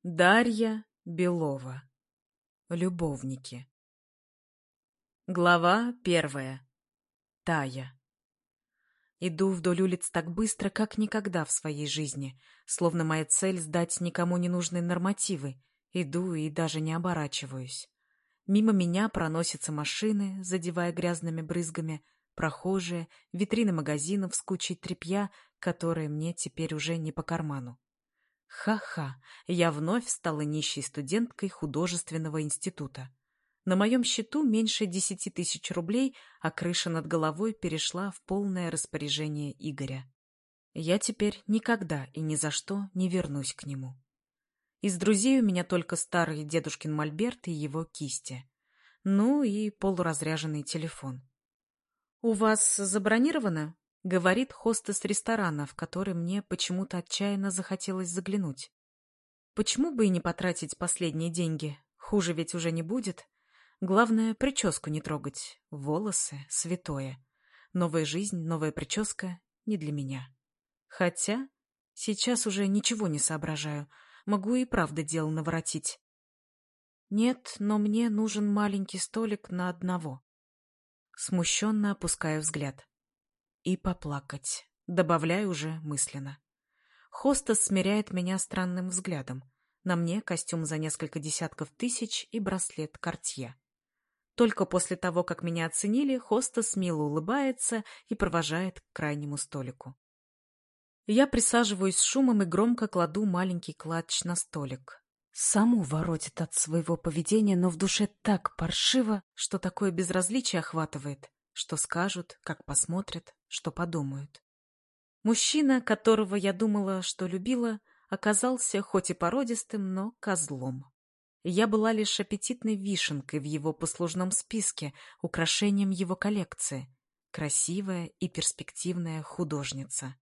Дарья Белова. Любовники. Глава 1. Тая. Иду вдоль улиц так быстро, как никогда в своей жизни, словно моя цель — сдать никому не нужные нормативы. Иду и даже не оборачиваюсь. Мимо меня проносятся машины, задевая грязными брызгами, прохожие, витрины магазинов с кучей тряпья, которые мне теперь уже не по карману. Ха-ха, я вновь стала нищей студенткой художественного института. На моем счету меньше 10 тысяч рублей, а крыша над головой перешла в полное распоряжение Игоря. Я теперь никогда и ни за что не вернусь к нему. Из друзей у меня только старый дедушкин мольберт и его кисти. Ну и полуразряженный телефон. «У вас забронировано?» — говорит хостес ресторана, в который мне почему-то отчаянно захотелось заглянуть. Почему бы и не потратить последние деньги? Хуже ведь уже не будет. Главное, прическу не трогать. Волосы — святое. Новая жизнь, новая прическа — не для меня. Хотя сейчас уже ничего не соображаю. Могу и правда дело наворотить. Нет, но мне нужен маленький столик на одного. Смущенно опускаю взгляд. И поплакать. Добавляю уже мысленно. Хостес смиряет меня странным взглядом. На мне костюм за несколько десятков тысяч и браслет Cartier. Только после того, как меня оценили, хостес мило улыбается и провожает к крайнему столику. Я присаживаюсь с шумом и громко кладу маленький клатч на столик. Саму воротит от своего поведения, но в душе так паршиво, что такое безразличие охватывает. Что скажут, как посмотрят, что подумают. Мужчина, которого я думала, что любила, оказался хоть и породистым, но козлом. Я была лишь аппетитной вишенкой в его послужном списке, украшением его коллекции. Красивая и перспективная художница.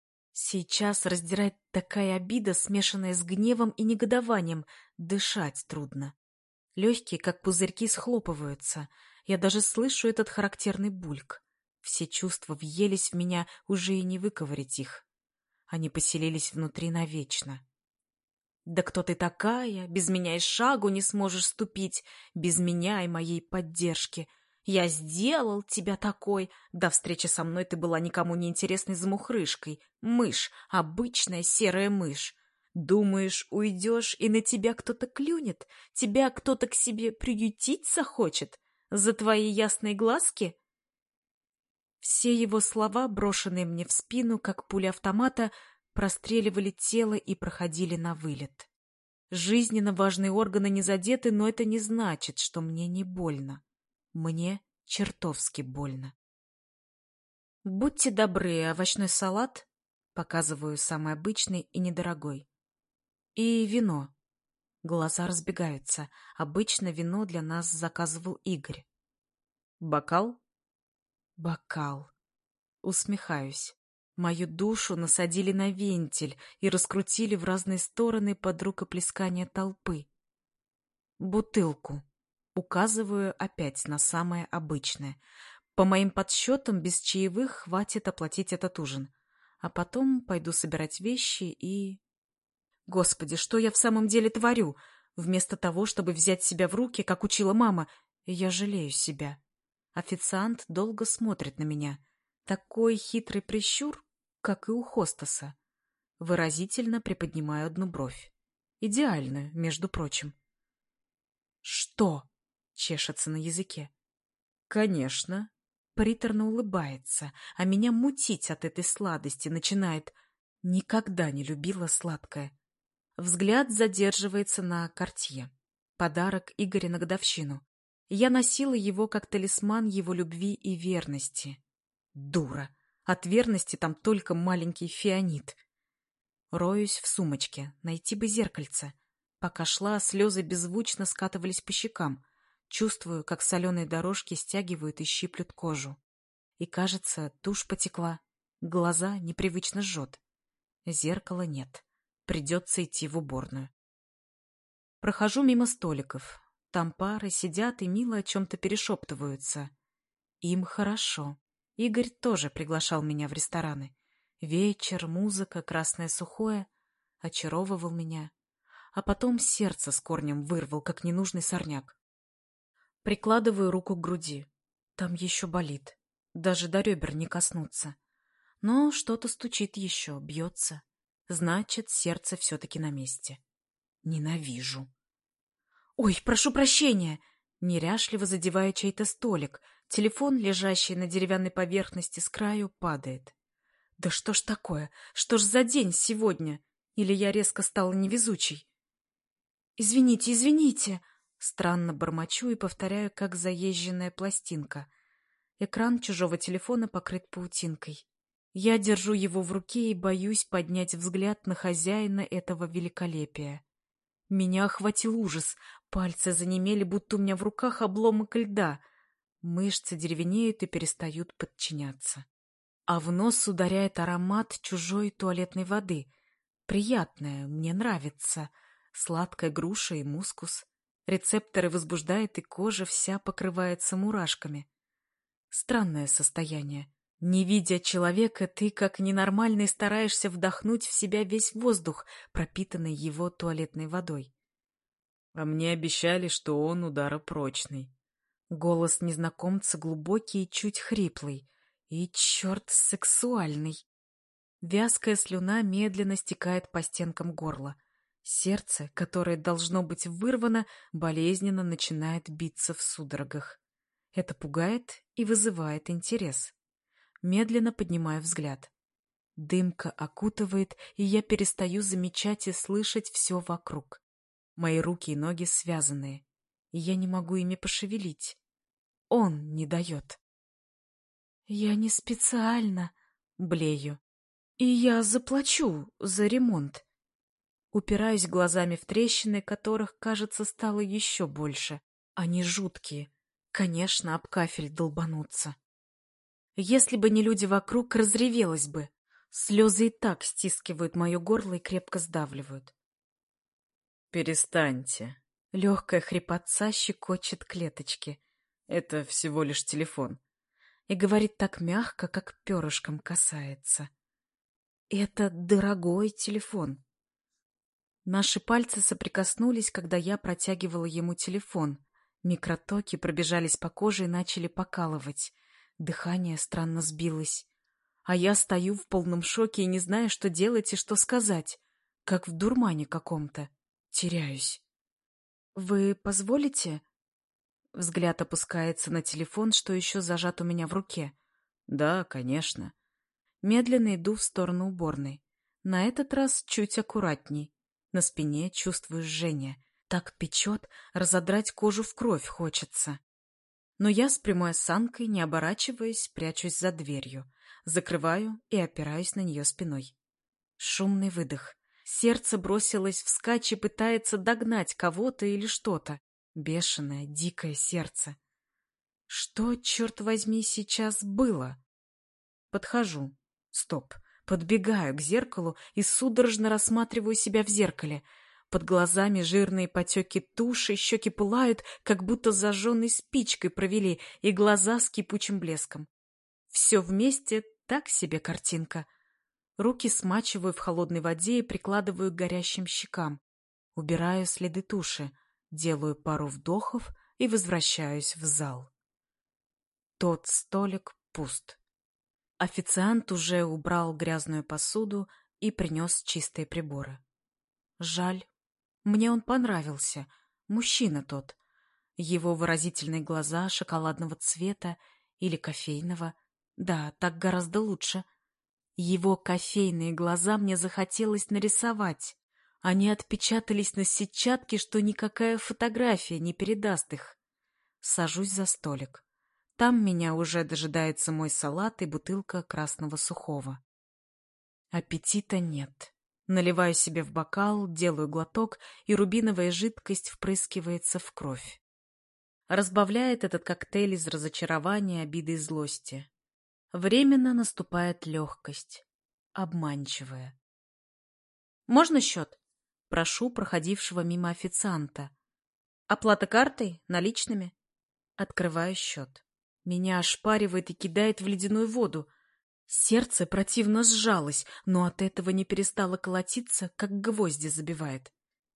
Сейчас раздирает такая обида, смешанная с гневом и негодованием, дышать трудно. Легкие, как пузырьки, схлопываются. Я даже слышу этот характерный бульк. Все чувства въелись в меня, уже и не выковырять их. Они поселились внутри навечно. «Да кто ты такая? Без меня и шагу не сможешь ступить, без меня и моей поддержки. Я сделал тебя такой. До встречи со мной ты была никому не интересной замухрышкой. Мышь, обычная серая мышь. Думаешь, уйдешь, и на тебя кто-то клюнет? Тебя кто-то к себе приютить захочет? За твои ясные глазки?» Все его слова, брошенные мне в спину, как пуля автомата, простреливали тело и проходили на вылет. Жизненно важные органы не задеты, но это не значит, что мне не больно. Мне чертовски больно. «Будьте добры, овощной салат», показываю самый обычный и недорогой. «И вино». Глаза разбегаются. Обычно вино для нас заказывал Игорь. «Бокал?» «Бокал». Усмехаюсь. Мою душу насадили на вентиль и раскрутили в разные стороны под рукоплескание толпы. «Бутылку». Указываю опять на самое обычное. По моим подсчетам, без чаевых хватит оплатить этот ужин. А потом пойду собирать вещи и... Господи, что я в самом деле творю? Вместо того, чтобы взять себя в руки, как учила мама, я жалею себя. Официант долго смотрит на меня. Такой хитрый прищур, как и у хостеса. Выразительно приподнимаю одну бровь. Идеальную, между прочим. «Что?» — чешется на языке. «Конечно». Приторно улыбается, а меня мутить от этой сладости начинает. Никогда не любила сладкое. Взгляд задерживается на Cartier. Подарок Игоря на годовщину. Я носила его как талисман его любви и верности. Дура. От верности там только маленький фианит. Роюсь в сумочке. Найти бы зеркальце. Пока шла, слезы беззвучно скатывались по щекам. Чувствую, как соленые дорожки стягивают и щиплют кожу. И, кажется, тушь потекла. Глаза непривычно жжет. Зеркала нет. Придется идти в уборную. Прохожу мимо столиков. Там пары сидят и мило о чем-то перешептываются. Им хорошо. Игорь тоже приглашал меня в рестораны. Вечер, музыка, красное сухое очаровывал меня. а потом сердце с корнем вырвал, как ненужный сорняк. Прикладываю руку к груди. Там еще болит. Даже до ребер не коснуться. Но что-то стучит еще, бьется. Значит, сердце все-таки на месте. Ненавижу. «Ой, прошу прощения!» Неряшливо задеваю чей-то столик. Телефон, лежащий на деревянной поверхности с краю, падает. Да что ж такое? Что ж за день сегодня? Или я резко стала невезучей? «Извините, извините!» Странно бормочу и повторяю, как заезженная пластинка. Экран чужого телефона покрыт паутинкой. Я держу его в руке и боюсь поднять взгляд на хозяина этого великолепия. Меня охватил ужас. Пальцы занемели, будто у меня в руках обломок льда. Мышцы деревенеют и перестают подчиняться. А в нос ударяет аромат чужой туалетной воды. Приятная, мне нравится. Сладкая груша и мускус. Рецепторы возбуждает, и кожа вся покрывается мурашками. Странное состояние. Не видя человека, ты, как ненормальный, стараешься вдохнуть в себя весь воздух, пропитанный его туалетной водой. А мне обещали, что он ударопрочный. Голос незнакомца глубокий и чуть хриплый. И, черт, сексуальный. Вязкая слюна медленно стекает по стенкам горла. Сердце, которое должно быть вырвано, болезненно начинает биться в судорогах. Это пугает и вызывает интерес. Медленно поднимаю взгляд. Дымка окутывает, и я перестаю замечать и слышать все вокруг. Мои руки и ноги связанные, и я не могу ими пошевелить. Он не дает. «Я не специально», — блею. «И я заплачу за ремонт». Упираюсь глазами в трещины, которых, кажется, стало еще больше. Они жуткие. Конечно, об кафель долбанутся. Если бы не люди вокруг, разревелась бы. Слезы и так стискивают мое горло и крепко сдавливают. «Перестаньте». Легкая хрипотца щекочет клеточки. Это всего лишь телефон. И говорит так мягко, как перышком касается. Это дорогой телефон. Наши пальцы соприкоснулись, когда я протягивала ему телефон. Микротоки пробежались по коже и начали покалывать. Дыхание странно сбилось. А я стою в полном шоке и не знаю, что делать и что сказать. Как в дурмане каком-то. Теряюсь. «Вы позволите?» Взгляд опускается на телефон, что еще зажат у меня в руке. «Да, конечно». Медленно иду в сторону уборной. На этот раз чуть аккуратней. На спине чувствую жжение. Так печет, разодрать кожу в кровь хочется. Но я с прямой осанкой, не оборачиваясь, прячусь за дверью. Закрываю и опираюсь на нее спиной. Шумный выдох. Сердце бросилось вскачь и пытается догнать кого-то или что-то. Бешеное, дикое сердце. Что, черт возьми, сейчас было? Подхожу. Стоп. Подбегаю к зеркалу и судорожно рассматриваю себя в зеркале. Под глазами жирные потеки туши, щеки пылают, как будто зажженной спичкой провели, и глаза с кипучим блеском. Все вместе так себе картинка. Руки смачиваю в холодной воде и прикладываю к горящим щекам. Убираю следы туши, делаю пару вдохов и возвращаюсь в зал. Тот столик пуст. Официант уже убрал грязную посуду и принес чистые приборы. Жаль. Мне он понравился. Мужчина тот. Его выразительные глаза шоколадного цвета или кофейного. Да, так гораздо лучше. Его кофейные глаза мне захотелось нарисовать. Они отпечатались на сетчатке, что никакая фотография не передаст их. Сажусь за столик. Там меня уже дожидается мой салат и бутылка красного сухого. Аппетита нет. Наливаю себе в бокал, делаю глоток, и рубиновая жидкость впрыскивается в кровь. Разбавляет этот коктейль из разочарования, обиды и злости. Временно наступает легкость, обманчивая. «Можно счет?» Прошу проходившего мимо официанта. «Оплата картой? Наличными?» Открываю счет. Меня ошпаривает и кидает в ледяную воду. Сердце противно сжалось, но от этого не перестало колотиться, как гвозди забивает.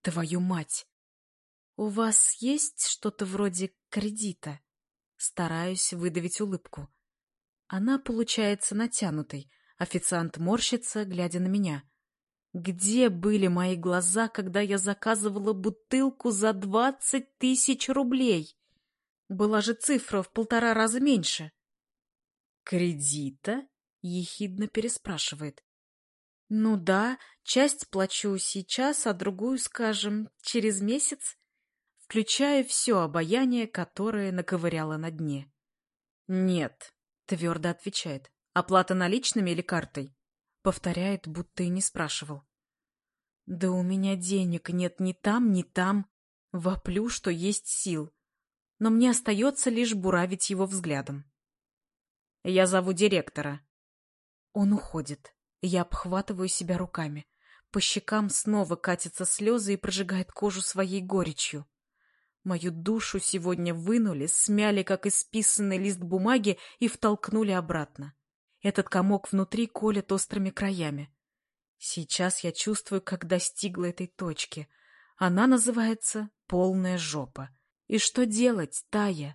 Твою мать! У вас есть что-то вроде кредита? Стараюсь выдавить улыбку. Она получается натянутой. Официант морщится, глядя на меня. Где были мои глаза, когда я заказывала бутылку за 20 тысяч рублей? Была же цифра в 1,5 раза меньше. «Кредита?» — ехидно переспрашивает. «Ну да, часть плачу сейчас, а другую, скажем, через месяц», включая все обаяние, которое наковыряло на дне. «Нет», — твердо отвечает. «Оплата наличными или картой?» Повторяет, будто и не спрашивал. «Да у меня денег нет ни там, ни там». Воплю, что есть сил. Но мне остается лишь буравить его взглядом. «Я зову директора». Он уходит. Я обхватываю себя руками. По щекам снова катятся слезы и прожигает кожу своей горечью. Мою душу сегодня вынули, смяли, как исписанный лист бумаги, и втолкнули обратно. Этот комок внутри колет острыми краями. Сейчас я чувствую, как достигла этой точки. Она называется «полная жопа». И что делать, Тая?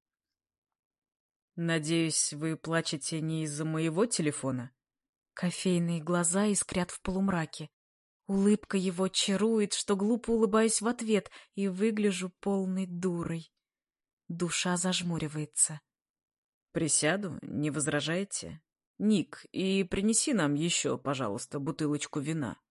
«Надеюсь, вы плачете не из-за моего телефона?» Кофейные глаза искрят в полумраке. Улыбка его чарует, что глупо улыбаюсь в ответ и выгляжу полной дурой. Душа зажмуривается. «Присяду, не возражаете? Ник, и принеси нам еще, пожалуйста, бутылочку вина».